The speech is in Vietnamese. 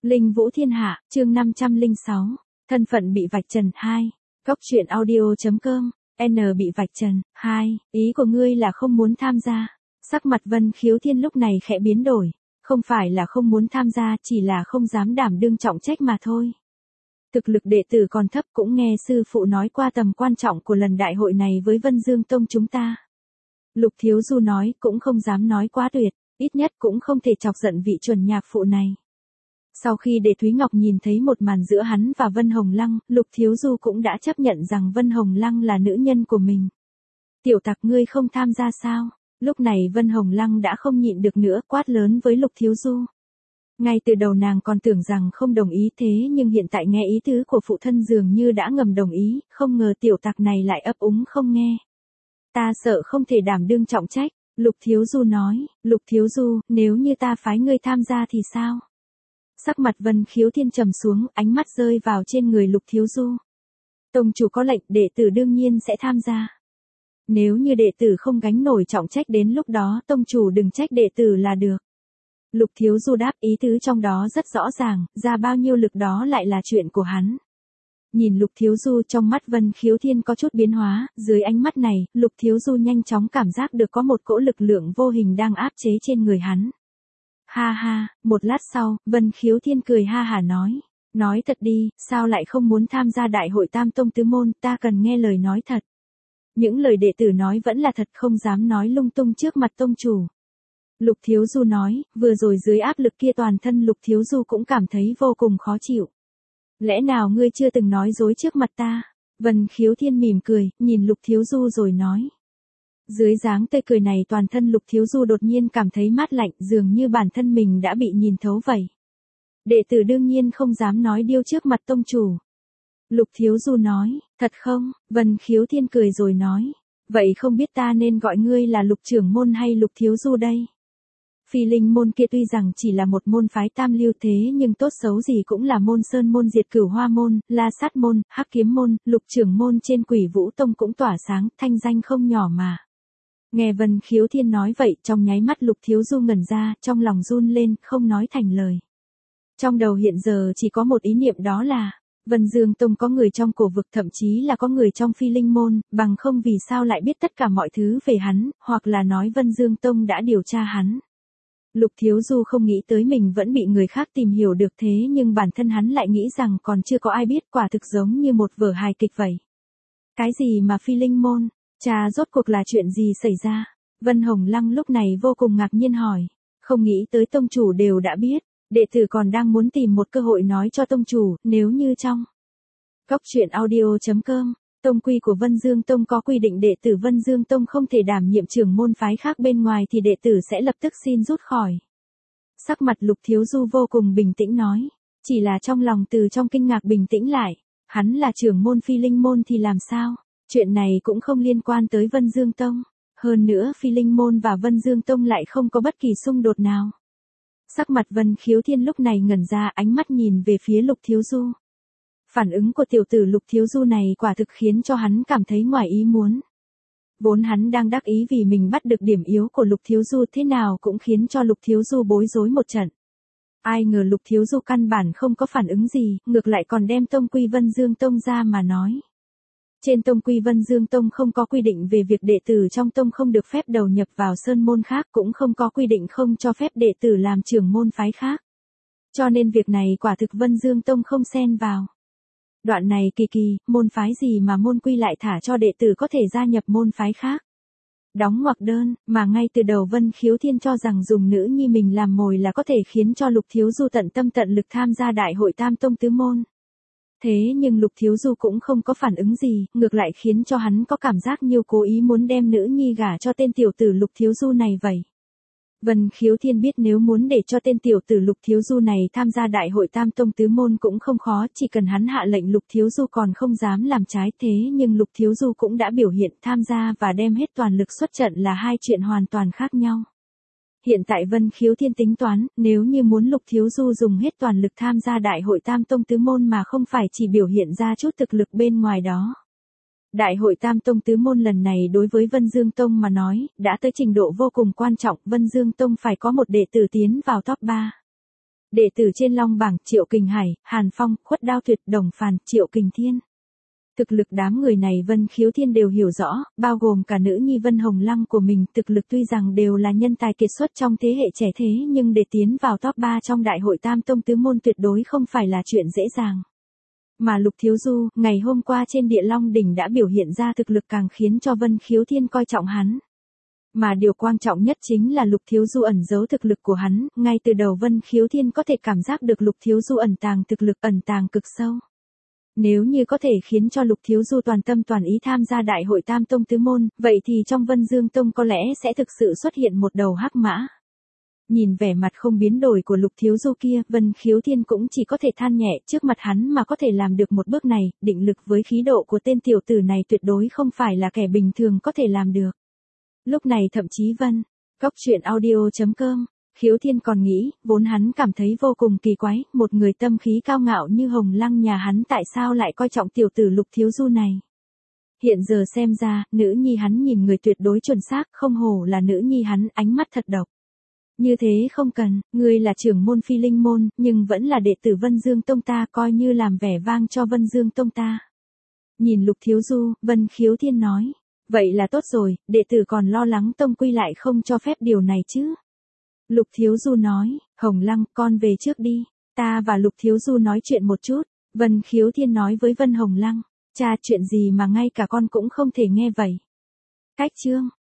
Linh Vũ Thiên Hạ, chương 506. Thân phận bị vạch trần 2. Góc truyện audio.com. N bị vạch trần 2. Ý của ngươi là không muốn tham gia. Sắc mặt Vân Khiếu Thiên lúc này khẽ biến đổi. Không phải là không muốn tham gia, chỉ là không dám đảm đương trọng trách mà thôi. Thực lực đệ tử còn thấp, cũng nghe sư phụ nói qua tầm quan trọng của lần đại hội này với Vân Dương Tông chúng ta. Lục Thiếu Du nói, cũng không dám nói quá tuyệt, ít nhất cũng không thể chọc giận vị chuẩn nhạc phụ này. Sau khi Đệ Thúy Ngọc nhìn thấy một màn giữa hắn và Vân Hồng Lăng, Lục Thiếu Du cũng đã chấp nhận rằng Vân Hồng Lăng là nữ nhân của mình. Tiểu tặc, ngươi không tham gia sao? Lúc này Vân Hồng Lăng đã không nhịn được nữa, quát lớn với Lục Thiếu Du. Ngay từ đầu nàng còn tưởng rằng không đồng ý, thế nhưng hiện tại nghe ý tứ của phụ thân dường như đã ngầm đồng ý, không ngờ tiểu tặc này lại ấp úng không nghe. Ta sợ không thể đảm đương trọng trách, Lục Thiếu Du nói. Lục Thiếu Du, nếu như ta phái ngươi tham gia thì sao? Sắc mặt Vân Khiếu Thiên trầm xuống, ánh mắt rơi vào trên người Lục Thiếu Du. Tông chủ có lệnh, đệ tử đương nhiên sẽ tham gia. Nếu như đệ tử không gánh nổi trọng trách, đến lúc đó tông chủ đừng trách đệ tử là được. Lục Thiếu Du đáp, ý tứ trong đó rất rõ ràng, ra bao nhiêu lực đó lại là chuyện của hắn. Nhìn Lục Thiếu Du, trong mắt Vân Khiếu Thiên có chút biến hóa, dưới ánh mắt này, Lục Thiếu Du nhanh chóng cảm giác được có một cỗ lực lượng vô hình đang áp chế trên người hắn. Ha ha, một lát sau, Vân Khiếu Thiên cười ha hả nói thật đi, sao lại không muốn tham gia đại hội Tam Tông Tứ Môn, ta cần nghe lời nói thật. Những lời đệ tử nói vẫn là thật, không dám nói lung tung trước mặt tông chủ. Lục Thiếu Du nói, vừa rồi dưới áp lực kia toàn thân Lục Thiếu Du cũng cảm thấy vô cùng khó chịu. Lẽ nào ngươi chưa từng nói dối trước mặt ta? Vân Khiếu Thiên mỉm cười, nhìn Lục Thiếu Du rồi nói. Dưới dáng tươi cười này toàn thân Lục Thiếu Du đột nhiên cảm thấy mát lạnh, dường như bản thân mình đã bị nhìn thấu vậy. Đệ tử đương nhiên không dám nói điêu trước mặt tông chủ. Lục Thiếu Du nói, thật không? Vân Khiếu Thiên cười rồi nói. Vậy không biết ta nên gọi ngươi là Lục trưởng môn hay Lục Thiếu Du đây? Phi Linh môn kia tuy rằng chỉ là một môn phái tam lưu, thế nhưng tốt xấu gì cũng là môn sơn môn, diệt cửu hoa môn, la sát môn, hắc kiếm môn, Lục trưởng môn trên Quỷ Vũ Tông cũng tỏa sáng, thanh danh không nhỏ mà. Nghe Vân Khiếu Thiên nói vậy, trong nháy mắt Lục Thiếu Du ngẩn ra, trong lòng run lên, không nói thành lời. Trong đầu hiện giờ chỉ có một ý niệm, đó là Vân Dương Tông có người trong cổ vực, thậm chí là có người trong Phi Linh môn, bằng không vì sao lại biết tất cả mọi thứ về hắn, hoặc là nói Vân Dương Tông đã điều tra hắn. Lục Thiếu Du không nghĩ tới mình vẫn bị người khác tìm hiểu được, thế nhưng bản thân hắn lại nghĩ rằng còn chưa có ai biết, quả thực giống như một vở hài kịch vậy. Cái gì mà Phi Linh môn? Cha, rốt cuộc là chuyện gì xảy ra? Vân Hồng Lăng lúc này vô cùng ngạc nhiên hỏi. Không nghĩ tới tông chủ đều đã biết, đệ tử còn đang muốn tìm một cơ hội nói cho tông chủ, nếu như trong góc truyện audio.com, tông quy của Vân Dương Tông có quy định đệ tử Vân Dương Tông không thể đảm nhiệm trưởng môn phái khác bên ngoài thì đệ tử sẽ lập tức xin rút khỏi. Sắc mặt Lục Thiếu Du vô cùng bình tĩnh nói, chỉ là trong lòng từ trong kinh ngạc bình tĩnh lại, hắn là trưởng môn Phi Linh môn thì làm sao? Chuyện này cũng không liên quan tới Vân Dương Tông. Hơn nữa Phi Linh môn và Vân Dương Tông lại không có bất kỳ xung đột nào. Sắc mặt Vân Khiếu Thiên lúc này ngẩn ra, ánh mắt nhìn về phía Lục Thiếu Du. Phản ứng của tiểu tử Lục Thiếu Du này quả thực khiến cho hắn cảm thấy ngoài ý muốn. Vốn hắn đang đắc ý vì mình bắt được điểm yếu của Lục Thiếu Du, thế nào cũng khiến cho Lục Thiếu Du bối rối một trận. Ai ngờ Lục Thiếu Du căn bản không có phản ứng gì, ngược lại còn đem tông quy Vân Dương Tông ra mà nói. Trên tông quy Vân Dương Tông không có quy định về việc đệ tử trong tông không được phép đầu nhập vào sơn môn khác, cũng không có quy định không cho phép đệ tử làm trưởng môn phái khác. Cho nên việc này quả thực Vân Dương Tông không xen vào. Đoạn này kỳ, môn phái gì mà môn quy lại thả cho đệ tử có thể gia nhập môn phái khác. Đóng ngoặc đơn, mà ngay từ đầu Vân Khiếu Thiên cho rằng dùng nữ nhi mình làm mồi là có thể khiến cho Lục Thiếu Du tận tâm tận lực tham gia đại hội Tam Tông Tứ Môn. Thế nhưng Lục Thiếu Du cũng không có phản ứng gì, ngược lại khiến cho hắn có cảm giác như cố ý muốn đem nữ nhi gả cho tên tiểu tử Lục Thiếu Du này vậy. Vân Khiếu Thiên biết nếu muốn để cho tên tiểu tử Lục Thiếu Du này tham gia đại hội Tam Tông Tứ Môn cũng không khó, chỉ cần hắn hạ lệnh Lục Thiếu Du còn không dám làm trái, thế nhưng Lục Thiếu Du cũng đã biểu hiện tham gia và đem hết toàn lực xuất trận là hai chuyện hoàn toàn khác nhau. Hiện tại Vân Khiếu Thiên tính toán, nếu như muốn Lục Thiếu Du dùng hết toàn lực tham gia đại hội Tam Tông Tứ Môn mà không phải chỉ biểu hiện ra chút thực lực bên ngoài đó. Đại hội Tam Tông Tứ Môn lần này đối với Vân Dương Tông mà nói, đã tới trình độ vô cùng quan trọng, Vân Dương Tông phải có một đệ tử tiến vào top 3. Đệ tử trên long bảng Triệu Kình Hải, Hàn Phong, Khuất Đao Tuyệt, Đồng Phàn, Triệu Kình Thiên. Thực lực đám người này Vân Khiếu Thiên đều hiểu rõ, bao gồm cả nữ nhi Vân Hồng Lăng của mình, thực lực tuy rằng đều là nhân tài kiệt xuất trong thế hệ trẻ thế nhưng để tiến vào top 3 trong đại hội Tam Tông Tứ Môn tuyệt đối không phải là chuyện dễ dàng. Mà Lục Thiếu Du, ngày hôm qua trên Địa Long Đỉnh đã biểu hiện ra thực lực càng khiến cho Vân Khiếu Thiên coi trọng hắn. Mà điều quan trọng nhất chính là Lục Thiếu Du ẩn giấu thực lực của hắn, ngay từ đầu Vân Khiếu Thiên có thể cảm giác được Lục Thiếu Du ẩn tàng thực lực ẩn tàng cực sâu. Nếu như có thể khiến cho Lục Thiếu Du toàn tâm toàn ý tham gia đại hội Tam Tông Tứ Môn, vậy thì trong Vân Dương Tông có lẽ sẽ thực sự xuất hiện một đầu hắc mã. Nhìn vẻ mặt không biến đổi của Lục Thiếu Du kia, Vân Khiếu Thiên cũng chỉ có thể than nhẹ, trước mặt hắn mà có thể làm được một bước này, định lực với khí độ của tên tiểu tử này tuyệt đối không phải là kẻ bình thường có thể làm được. Lúc này thậm chí Góc truyện audio.com, Khiếu Thiên còn nghĩ, vốn hắn cảm thấy vô cùng kỳ quái, một người tâm khí cao ngạo như Hồng Lăng nhà hắn tại sao lại coi trọng tiểu tử Lục Thiếu Du này. Hiện giờ xem ra, nữ nhi hắn nhìn người tuyệt đối chuẩn xác, không hổ là nữ nhi hắn, ánh mắt thật độc. Như thế không cần, ngươi là trưởng môn Phi Linh môn, nhưng vẫn là đệ tử Vân Dương Tông ta, coi như làm vẻ vang cho Vân Dương Tông ta. Nhìn Lục Thiếu Du, Vân Khiếu Thiên nói, vậy là tốt rồi, đệ tử còn lo lắng tông quy lại không cho phép điều này chứ. Lục Thiếu Du nói, Hồng Lăng, con về trước đi, ta và Lục Thiếu Du nói chuyện một chút. Vân Khiếu Thiên nói với Vân Hồng Lăng, cha chuyện gì mà ngay cả con cũng không thể nghe vậy. Cách chương